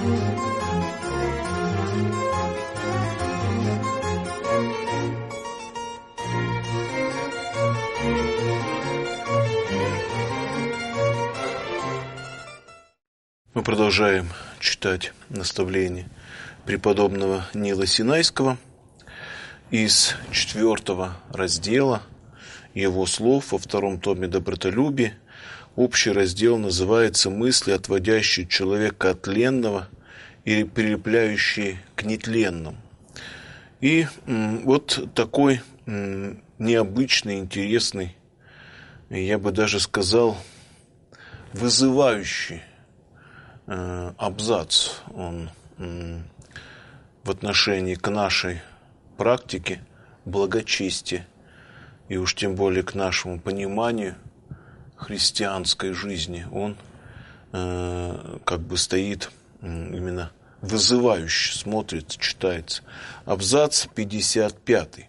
Мы продолжаем читать наставления преподобного Нила Синайского из 4 раздела его слов во 2 томе «Добротолюбие». Общий раздел называется «Мысли, отводящие человека от тленного или прилепляющие к нетленному». И вот такой необычный, интересный, я бы даже сказал, вызывающий абзац он в отношении к нашей практике благочестия и уж тем более к нашему пониманию христианской жизни. Он как бы стоит именно вызывающе, смотрит, читается. Абзац 55.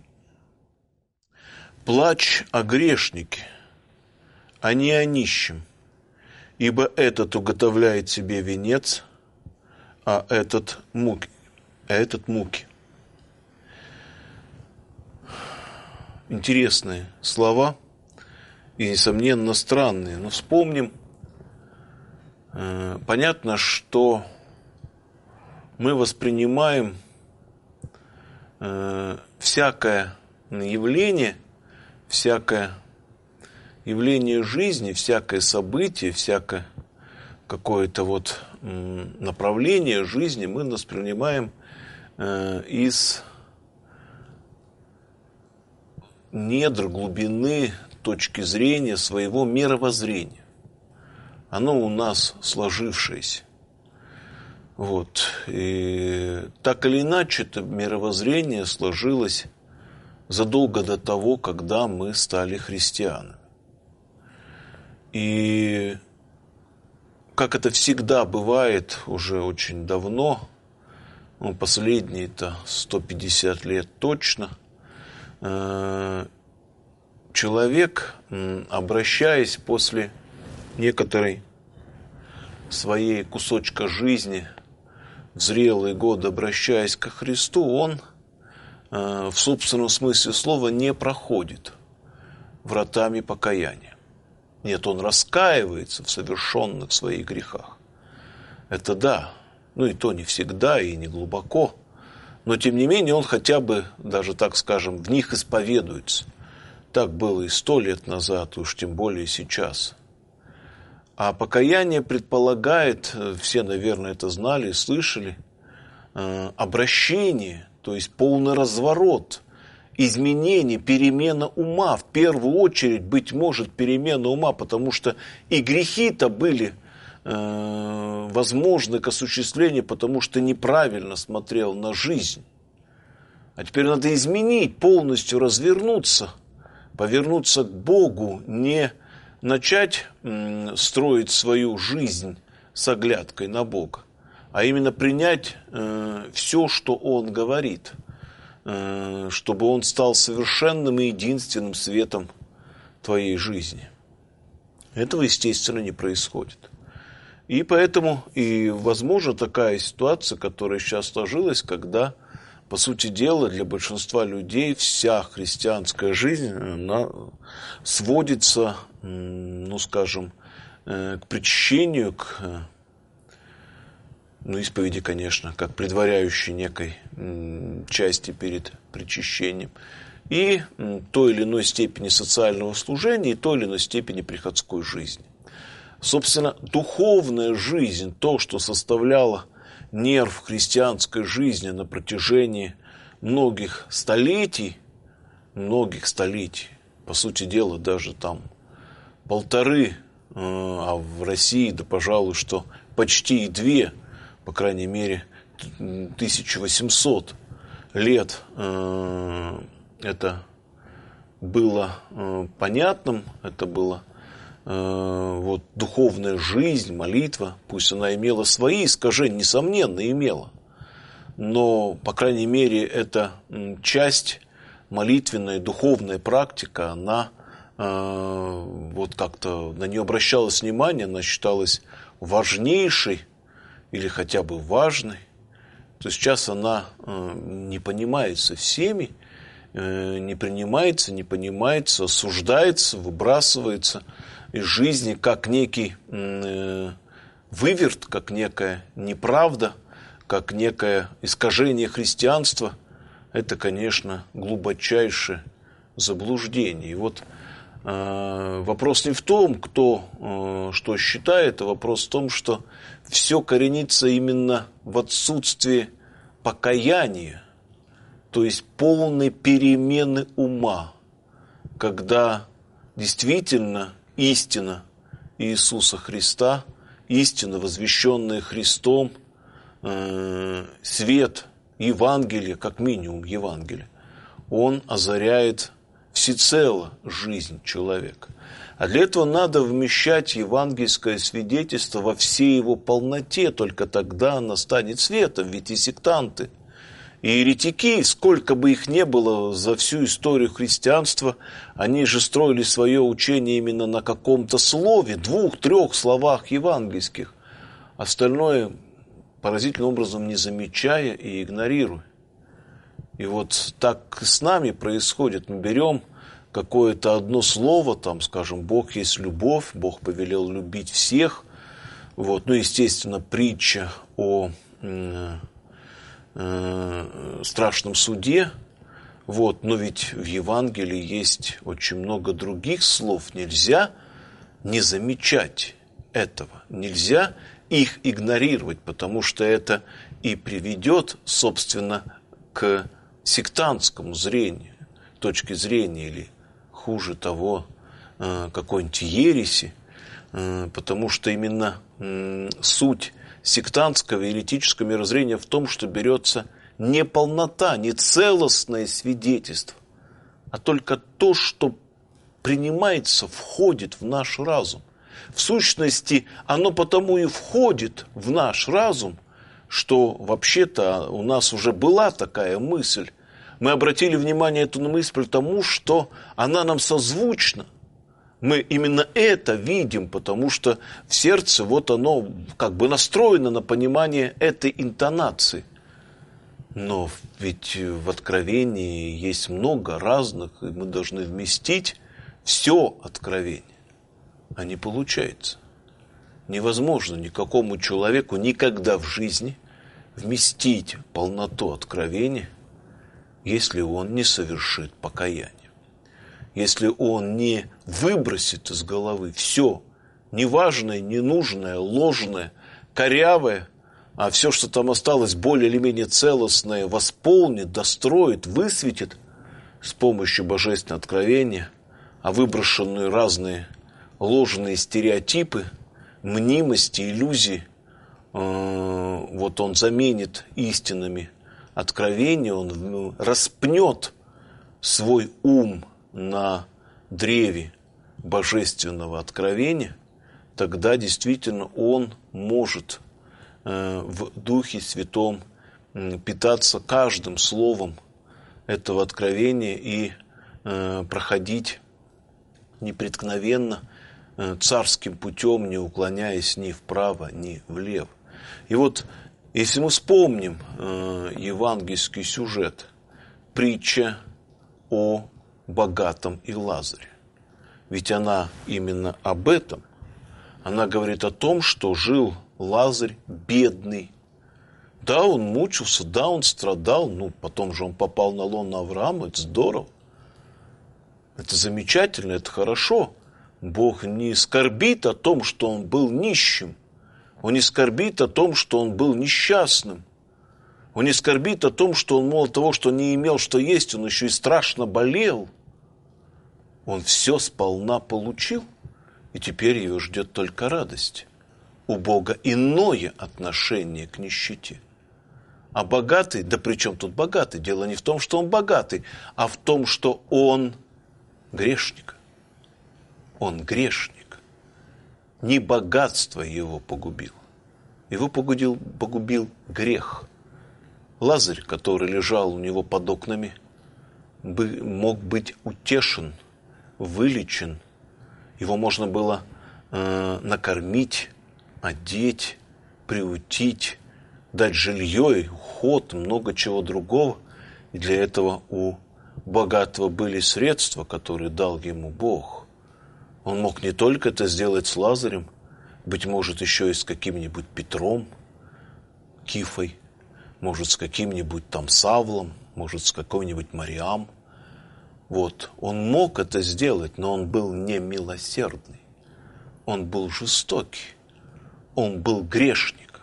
«Плачь о грешнике, а не о нищем, ибо этот уготовляет себе венец, а этот муки. Интересные слова и, несомненно, странные. Но вспомним, понятно, что мы воспринимаем всякое явление жизни, всякое событие, всякое какое-то вот направление жизни мы воспринимаем из недр, глубины, точки зрения своего мировоззрения. Оно у нас сложившееся. Вот. И так или иначе, это мировоззрение сложилось задолго до того, когда мы стали христианами. И как это всегда бывает уже очень давно, последние-то 150 лет точно, человек, обращаясь после некоторой своей кусочка жизни, в зрелые годы обращаясь ко Христу, он в собственном смысле слова не проходит вратами покаяния. Нет, он раскаивается в совершенных своих грехах. Это да, и то не всегда и не глубоко, но тем не менее он хотя бы, даже так скажем, в них исповедуется. Так было и 100 лет назад, уж тем более сейчас. А покаяние предполагает, все, наверное, это знали и слышали, обращение, то есть полный разворот, изменение, перемена ума. В первую очередь, быть может, перемена ума, потому что и грехи-то были возможны к осуществлению, потому что неправильно смотрел на жизнь. А теперь надо изменить, полностью развернуться, повернуться к Богу, не начать строить свою жизнь с оглядкой на Бога, а именно принять все, что Он говорит, чтобы Он стал совершенным и единственным светом твоей жизни. Этого, естественно, не происходит. И поэтому и возможна такая ситуация, которая сейчас сложилась, когда, по сути дела, для большинства людей вся христианская жизнь она сводится, скажем, к причащению, к исповеди, конечно, как предваряющей некой части перед причащением, и той или иной степени социального служения, и той или иной степени приходской жизни. Собственно, духовная жизнь, то, что составляло нерв христианской жизни на протяжении многих столетий, по сути дела, даже там 1,5, а в России, да, пожалуй, что почти и 2, по крайней мере, 1800 лет это было понятным, это было духовная жизнь, молитва, пусть она имела свои искажения, несомненно, имела, но, по крайней мере, эта часть, молитвенная, духовная практика, она как-то на нее обращалось внимание, она считалась важнейшей или хотя бы важной, то сейчас она не понимается всеми, не принимается, не понимается, осуждается, выбрасывается из жизни как некий выверт, как некая неправда, как некое искажение христианства. Это, конечно, глубочайшее заблуждение. И вот вопрос не в том, кто что считает, а вопрос в том, что все коренится именно в отсутствии покаяния, то есть полной перемены ума, когда действительно истина Иисуса Христа, истина, возвещенная Христом, свет Евангелия, как минимум Евангелия, он озаряет всецело жизнь человека. А для этого надо вмещать евангельское свидетельство во всей его полноте, только тогда оно станет светом. Ведь и сектанты, и еретики, сколько бы их ни было за всю историю христианства, они же строили свое учение именно на каком-то слове, 2-3 словах евангельских. Остальное поразительным образом не замечая и игнорируя. И вот так с нами происходит. Мы берем какое-то одно слово, там, скажем, Бог есть любовь, Бог повелел любить всех. Вот. Ну, естественно, притча о страшном суде. Вот. Но ведь в Евангелии есть очень много других слов. Нельзя не замечать этого. Нельзя их игнорировать, потому что это и приведет, собственно, к сектантскому зрению, точки зрения, или хуже того, какой-нибудь ереси, потому что именно суть сектантского и еретического мирозрения в том, что берется не полнота, не целостное свидетельство, а только то, что принимается, входит в наш разум. В сущности, оно потому и входит в наш разум, что вообще-то у нас уже была такая мысль. Мы обратили внимание эту мысль потому, что она нам созвучна. Мы именно это видим, потому что в сердце вот оно как бы настроено на понимание этой интонации. Но ведь в Откровении есть много разных, и мы должны вместить все Откровение. А не получается. Невозможно никакому человеку никогда в жизни вместить полноту Откровения, если он не совершит покаяние. Если он не выбросит из головы все неважное, ненужное, ложное, корявое, а все, что там осталось более или менее целостное, восполнит, достроит, высветит с помощью божественного откровения, а выброшенные разные ложные стереотипы, мнимости, иллюзии, вот он заменит истинами откровения, он распнет свой ум на древе божественного откровения, тогда действительно он может в Духе Святом питаться каждым словом этого откровения и проходить непреткновенно царским путем, не уклоняясь ни вправо, ни влево. И вот, если мы вспомним евангельский сюжет, притча о богатом и Лазаре, ведь она именно об этом. Она говорит о том, что жил Лазарь бедный. Да, он мучился, да, он страдал, потом же он попал на лоно Авраама, это здорово. Это замечательно, это хорошо. Бог не скорбит о том, что он был нищим. Он не скорбит о том, что он был несчастным. Он не скорбит о том, что он мало того, что не имел, что есть, он еще и страшно болел. Он все сполна получил, и теперь его ждет только радость. У Бога иное отношение к нищете. А богатый, да при чем тут богатый? Дело не в том, что он богатый, а в том, что он грешник. Он грешник. Не богатство его погубило. Его погубил грех. Лазарь, который лежал у него под окнами, мог быть утешен, вылечен. Его можно было накормить, одеть, приутить, дать жилье и уход, много чего другого. И для этого у богатого были средства, которые дал ему Бог. Он мог не только это сделать с Лазарем, быть может, еще и с каким-нибудь Петром, Кифой, может, с каким-нибудь там Савлом, может, с какой-нибудь Мариам. Вот. Он мог это сделать, но он был не милосердный. Он был жестокий. Он был грешник.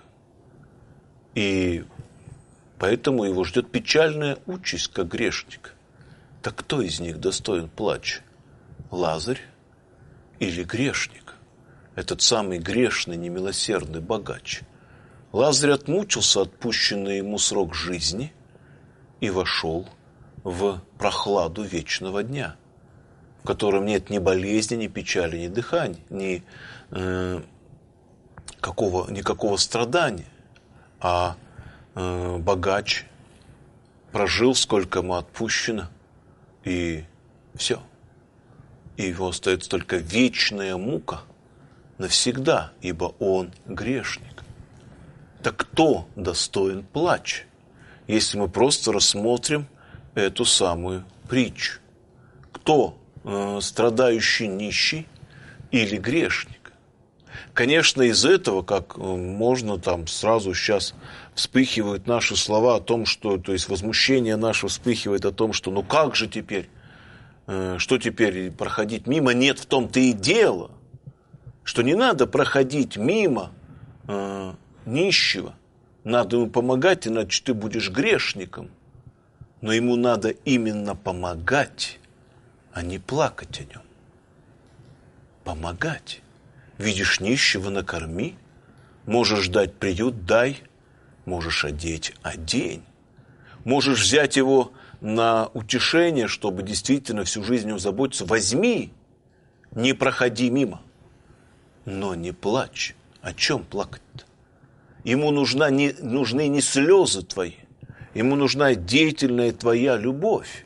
И поэтому его ждет печальная участь, как грешник. Так кто из них достоин плача? Лазарь или грешник? Этот самый грешный, немилосердный богач. Лазарь отмучился отпущенный ему срок жизни и вошел в прохладу вечного дня, в котором нет ни болезни, ни печали, ни дыхания, никакого страдания. А богач прожил, сколько ему отпущено, и все. И его остается только вечная мука навсегда, ибо он грешник. Так кто достоин плача, если мы просто рассмотрим эту самую притчу? Кто страдающий нищий или грешник? Конечно, из этого, как можно там сразу сейчас вспыхивают наши слова о том, что, то есть возмущение наше вспыхивает о том, что ну как же теперь, что теперь проходить мимо? Нет, в том-то и дело, что не надо проходить мимо нищего, надо ему помогать, иначе ты будешь грешником. Но ему надо именно помогать, а не плакать о нем. Помогать. Видишь нищего — накорми, можешь дать приют — дай, можешь одеть — одень. Можешь взять его на утешение, чтобы действительно всю жизнь о нем заботиться — возьми, не проходи мимо. Но не плачь. О чем плакать-то? Ему нужны не слезы твои, ему нужна деятельная твоя любовь.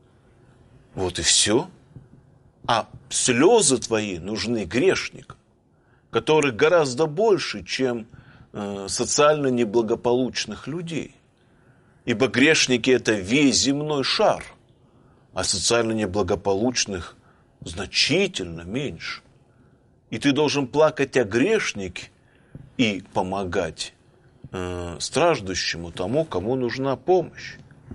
Вот и все. А слезы твои нужны грешникам, которых гораздо больше, чем социально неблагополучных людей. Ибо грешники — это весь земной шар, а социально неблагополучных значительно меньше. И ты должен плакать о грешнике и помогать страждущему, тому, кому нужна помощь.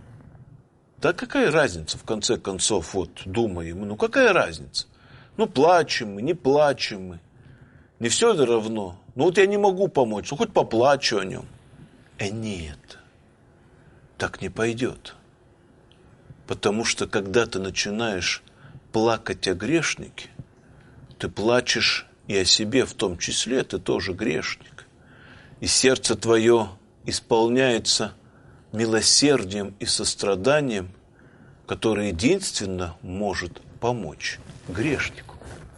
Да какая разница, в конце концов, вот думаем, ну какая разница? Ну плачем мы, не плачем мы. Не все это равно. Ну вот я не могу помочь, ну хоть поплачу о нем. Нет, так не пойдет. Потому что когда ты начинаешь плакать о грешнике, ты плачешь и о себе в том числе, ты тоже грешник. И сердце твое исполняется милосердием и состраданием, которое единственно может помочь грешнику.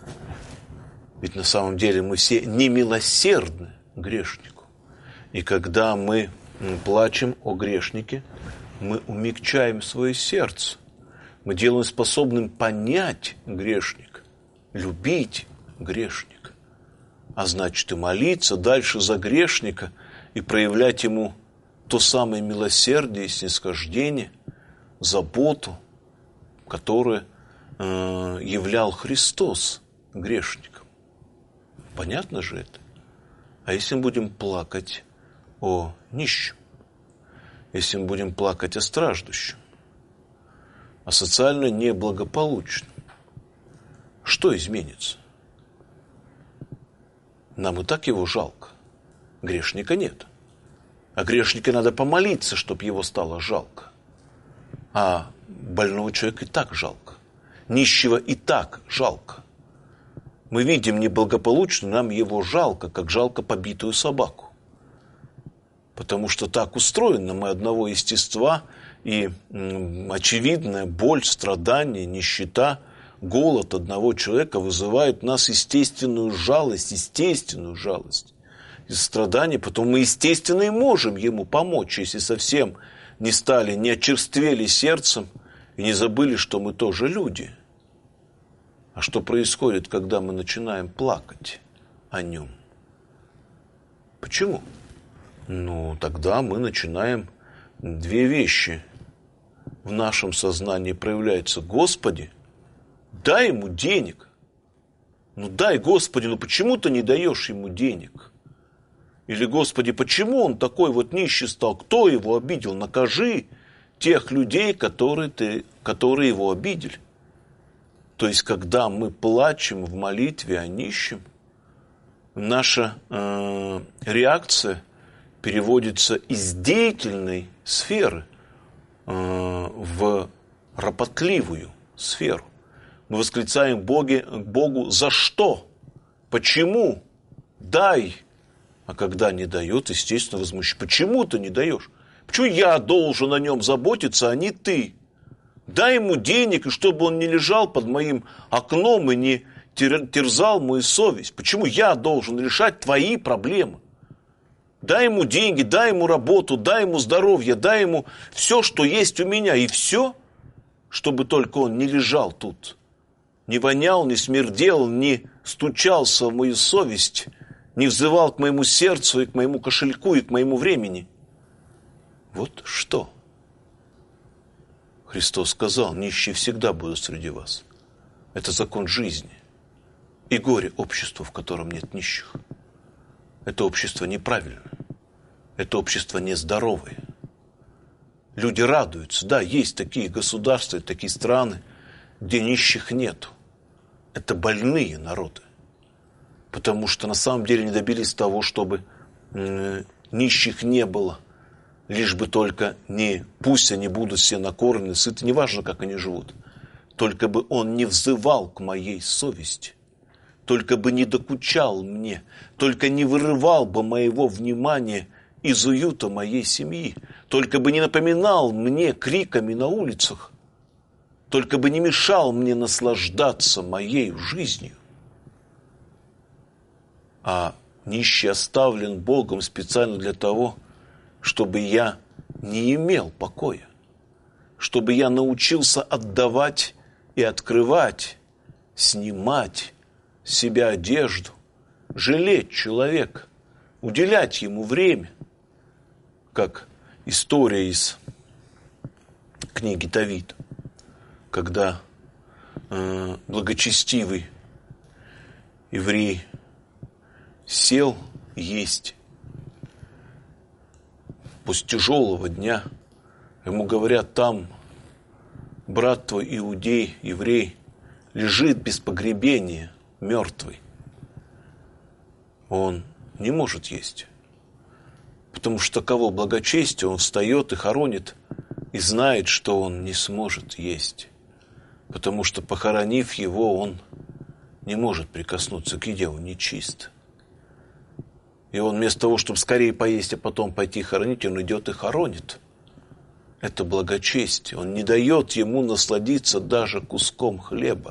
Ведь на самом деле мы все немилосердны грешнику. И когда мы плачем о грешнике, мы умягчаем свое сердце. Мы делаем способным понять грешника, любить грешника. А значит, и молиться дальше за грешника и проявлять ему то самое милосердие и снисхождение, заботу, которое являл Христос грешникам. Понятно же это? А если мы будем плакать о нищем, если мы будем плакать о страждущем, о социально неблагополучном, что изменится? Нам и так его жалко. Грешника нет. А грешника надо помолиться, чтобы его стало жалко. А больного человека и так жалко. Нищего и так жалко. Мы видим неблагополучно, нам его жалко, как жалко побитую собаку. Потому что так устроено, мы одного естества, и очевидная боль, страдание, нищета, голод одного человека вызывает в нас естественную жалость и страдание. Потом мы, естественно, и можем ему помочь, если совсем не стали, не очерствели сердцем и не забыли, что мы тоже люди. А что происходит, когда мы начинаем плакать о нем? Почему? ну, тогда мы начинаем две вещи в нашем сознании проявляются. Господи, дай ему денег. Ну дай, Господи, ну почему ты не даешь ему денег? Или, Господи, почему он такой вот нищий стал? Кто его обидел? Накажи тех людей, которые его обидели. То есть, когда мы плачем в молитве о нищем, наша реакция переводится из деятельной сферы в ропотливую сферу. Мы восклицаем к Богу «За что? Почему? Дай!» А когда не дает, естественно, возмущается. Почему ты не даешь? Почему я должен о нем заботиться, а не ты? Дай ему денег, и чтобы он не лежал под моим окном и не терзал мою совесть. Почему я должен решать твои проблемы? Дай ему деньги, дай ему работу, дай ему здоровье, дай ему все, что есть у меня. И все, чтобы только он не лежал тут. Не вонял, не смердел, не стучался в мою совесть, не взывал к моему сердцу и к моему кошельку и к моему времени. Вот что. Христос сказал, нищие всегда будут среди вас. Это закон жизни. И горе обществу, в котором нет нищих. Это общество неправильное. Это общество нездоровое. Люди радуются. Да, есть такие государства, такие страны, где нищих нету. Это больные народы. Потому что на самом деле не добились того, чтобы нищих не было. Лишь бы только пусть они будут все накормлены, сыты, неважно, как они живут. Только бы он не взывал к моей совести. Только бы не докучал мне. Только не вырывал бы моего внимания из уюта моей семьи. Только бы не напоминал мне криками на улицах. Только бы не мешал мне наслаждаться моей жизнью. А нищий оставлен Богом специально для того, чтобы я не имел покоя. Чтобы я научился отдавать и открывать, снимать с себя одежду, жалеть человека, уделять ему время. Как история из книги Давида, когда благочестивый еврей сел есть после тяжелого дня. Ему говорят, там брат твой иудей, еврей, лежит без погребения, мертвый. Он не может есть. Потому что таково благочестие, он встает и хоронит, и знает, что он не сможет есть. Потому что, похоронив его, он не может прикоснуться к еде, он нечист. И он вместо того, чтобы скорее поесть, а потом пойти хоронить, он идет и хоронит. Это благочестие. Он не дает ему насладиться даже куском хлеба.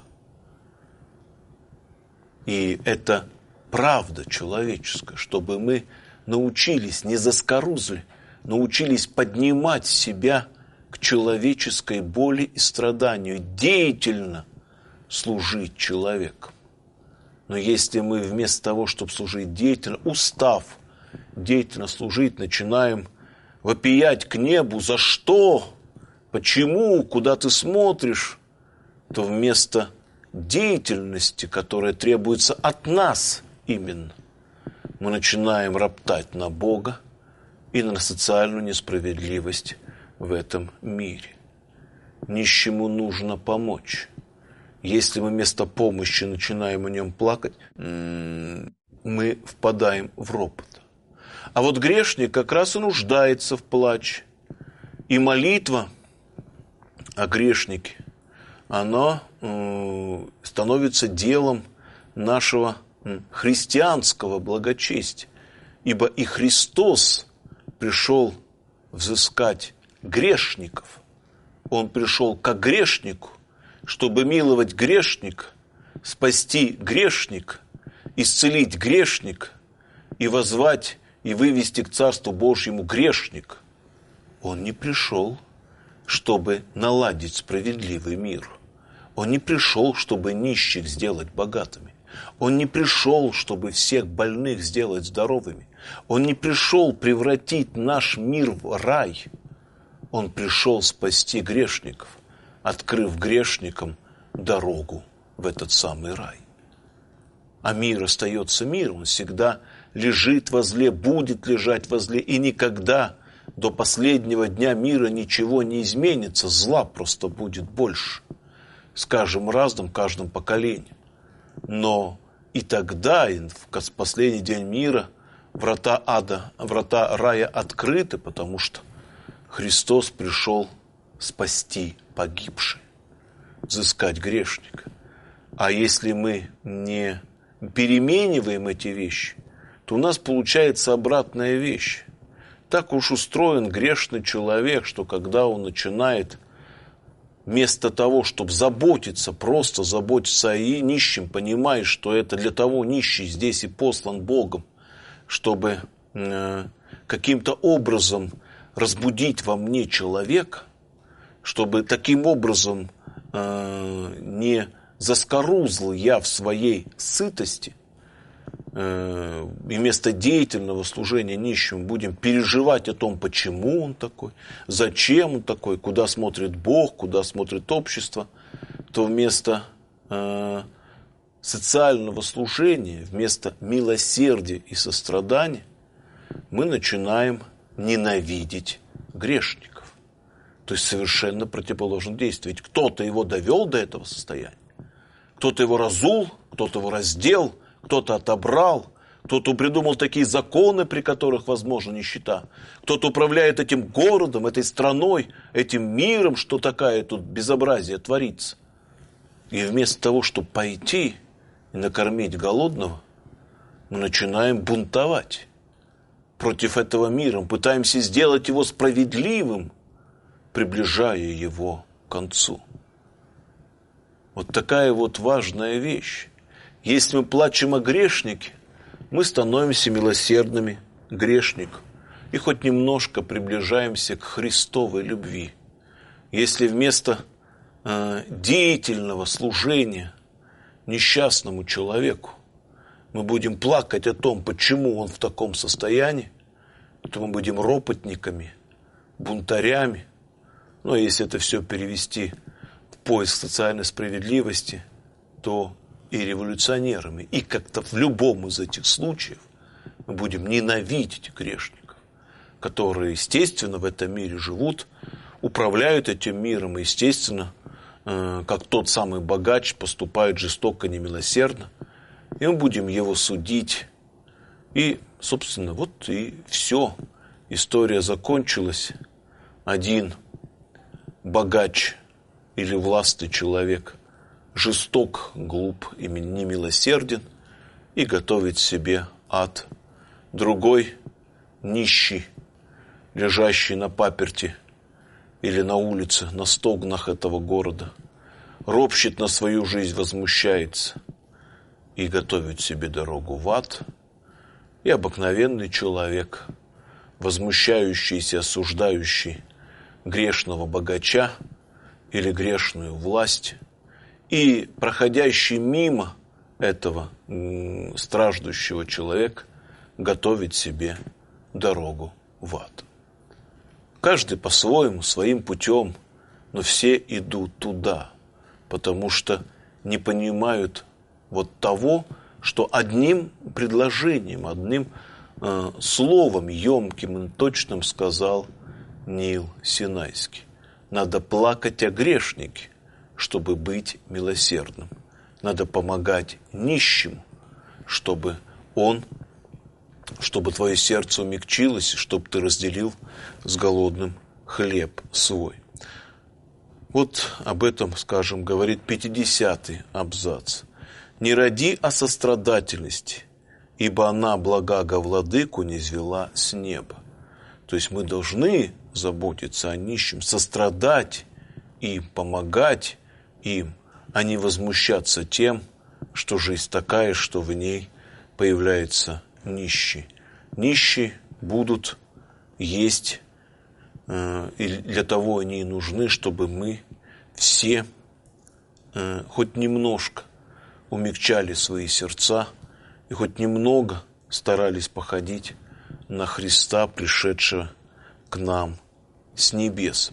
И это правда человеческая, чтобы мы научились, не заскорузли, научились поднимать себя к человеческой боли и страданию, деятельно служить человеку. Но если мы вместо того, чтобы служить деятельно, устав деятельно служить, начинаем вопиять к небу, за что, почему, куда ты смотришь, то вместо деятельности, которая требуется от нас именно, мы начинаем роптать на Бога и на социальную несправедливость в этом мире. Нищему нужно помочь. Если мы вместо помощи начинаем о нем плакать, мы впадаем в ропот. А вот грешник как раз и нуждается в плаче. И молитва о грешнике, она становится делом нашего христианского благочестия. Ибо и Христос пришел взыскать грешников. Он пришел как грешнику, чтобы миловать грешника, спасти грешника, исцелить грешника и воззвать и вывести к Царству Божьему грешник. Он не пришел, чтобы наладить справедливый мир. Он не пришел, чтобы нищих сделать богатыми. Он не пришел, чтобы всех больных сделать здоровыми. Он не пришел превратить наш мир в рай. Он пришел спасти грешников, открыв грешникам дорогу в этот самый рай. А мир остается миром, он всегда лежит возле, будет лежать возле, и никогда до последнего дня мира ничего не изменится, зла просто будет больше, с каждым разом, каждым поколением. Но и тогда, и в последний день мира, врата ада, врата рая открыты, потому что Христос пришел спасти погибших, взыскать грешника. А если мы не перемениваем эти вещи, то у нас получается обратная вещь. Так уж устроен грешный человек, что когда он начинает вместо того, чтобы заботиться, просто заботиться о нищем, понимая, что это для того нищий здесь и послан Богом, чтобы каким-то образом разбудить во мне человека, чтобы таким образом не заскорузл я в своей сытости, и вместо деятельного служения нищим будем переживать о том, почему он такой, зачем он такой, куда смотрит Бог, куда смотрит общество, то вместо социального служения, вместо милосердия и сострадания мы начинаем ненавидеть грешников. То есть совершенно противоположное действие. Ведь кто-то его довел до этого состояния, кто-то его разул, кто-то его раздел, кто-то отобрал, кто-то придумал такие законы, при которых возможна нищета. Кто-то управляет этим городом, этой страной, этим миром, что такая тут безобразие творится. И вместо того, чтобы пойти и накормить голодного, мы начинаем бунтовать против этого мира. Мы пытаемся сделать его справедливым, приближая его к концу. Вот такая вот важная вещь. Если мы плачем о грешнике, мы становимся милосердными грешникам и хоть немножко приближаемся к Христовой любви. Если вместо деятельного служения несчастному человеку мы будем плакать о том, почему он в таком состоянии, то мы будем ропотниками, бунтарями. Но если это все перевести в поиск социальной справедливости, то и революционерами. И как-то в любом из этих случаев мы будем ненавидеть грешников, которые, естественно, в этом мире живут, управляют этим миром, и, естественно, как тот самый богач, поступают жестоко, немилосердно, и мы будем его судить. И, собственно, вот и все. История закончилась. Один богач или властный человек жесток, глуп и немилосерден и готовит себе ад. Другой нищий, лежащий на паперти или на улице, на стогнах этого города, ропщет на свою жизнь, возмущается и готовит себе дорогу в ад. И обыкновенный человек, возмущающийся, осуждающий грешного богача или грешную власть, и проходящий мимо этого страждущего человека готовит себе дорогу в ад. Каждый по-своему, своим путем, но все идут туда, потому что не понимают вот того, что одним предложением, одним словом емким и точным сказал Нил Синайский. Надо плакать о грешнике, чтобы быть милосердным. Надо помогать нищему, чтобы твое сердце умягчилось, чтобы ты разделил с голодным хлеб свой. Вот об этом, скажем, говорит 50-й абзац. «Не роди о сострадательности, ибо она благаго владыку низвела с неба». То есть мы должны заботиться о нищем, сострадать им, помогать им, а не возмущаться тем, что жизнь такая, что в ней появляются нищие. Нищие будут есть, и для того они и нужны, чтобы мы все хоть немножко умягчали свои сердца и хоть немного старались походить на Христа, пришедшего к нам с небес.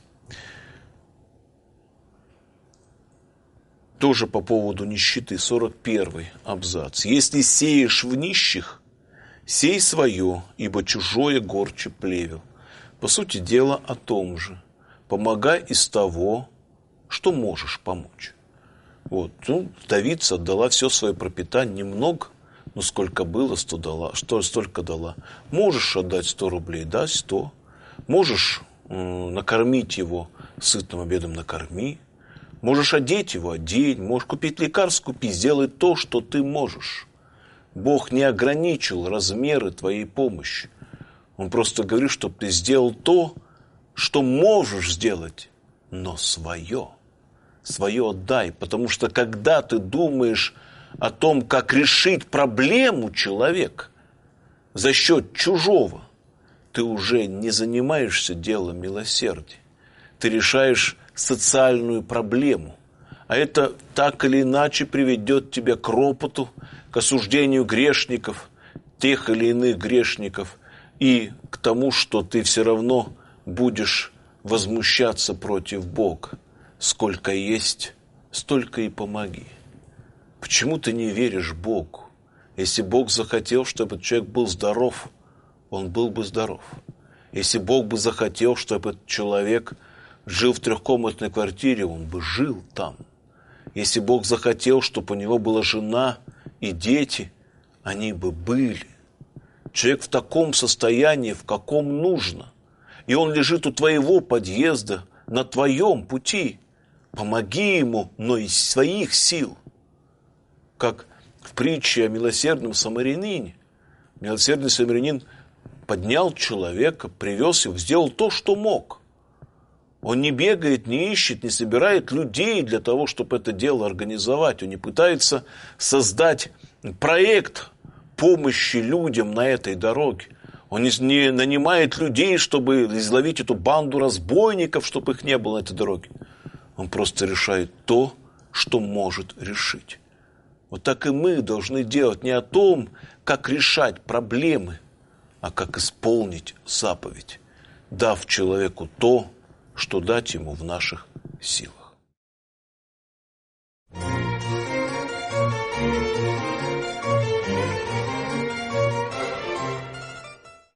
Тоже по поводу нищеты, 41 абзац. «Если сеешь в нищих, сей свое, ибо чужое горче плевел». По сути дела о том же. Помогай из того, что можешь помочь. Вот. Вдовица отдала все свое пропитание, немного, но сколько было, столько дала. Можешь отдать 100 рублей, дай 100. Можешь накормить его сытным обедом, накорми. Можешь одеть его, одень. Можешь купить лекарство, купи. Сделай то, что ты можешь. Бог не ограничил размеры твоей помощи. Он просто говорит, чтобы ты сделал то, что можешь сделать, но свое. Свое отдай. Потому что когда ты думаешь о том, как решить проблему человека за счет чужого, ты уже не занимаешься делом милосердия. Ты решаешь социальную проблему. А это так или иначе приведет тебя к ропоту, к осуждению грешников, тех или иных грешников, и к тому, что ты все равно будешь возмущаться против Бога. Сколько есть, столько и помоги. Почему ты не веришь Богу? Если Бог захотел, чтобы этот человек был здоров, он был бы здоров. Если Бог бы захотел, чтобы этот человек жил в 3-комнатной квартире, он бы жил там. Если Бог захотел, чтобы у него была жена и дети, они бы были. Человек в таком состоянии, в каком нужно. И он лежит у твоего подъезда, на твоем пути. Помоги ему, но из своих сил. Как в притче о милосердном самарянине. Милосердный самарянин поднял человека, привез его, сделал то, что мог. Он не бегает, не ищет, не собирает людей для того, чтобы это дело организовать. Он не пытается создать проект помощи людям на этой дороге. Он не нанимает людей, чтобы изловить эту банду разбойников, чтобы их не было на этой дороге. Он просто решает то, что может решить. Вот так и мы должны делать не о том, как решать проблемы, а как исполнить заповедь, дав человеку то, что дать ему в наших силах.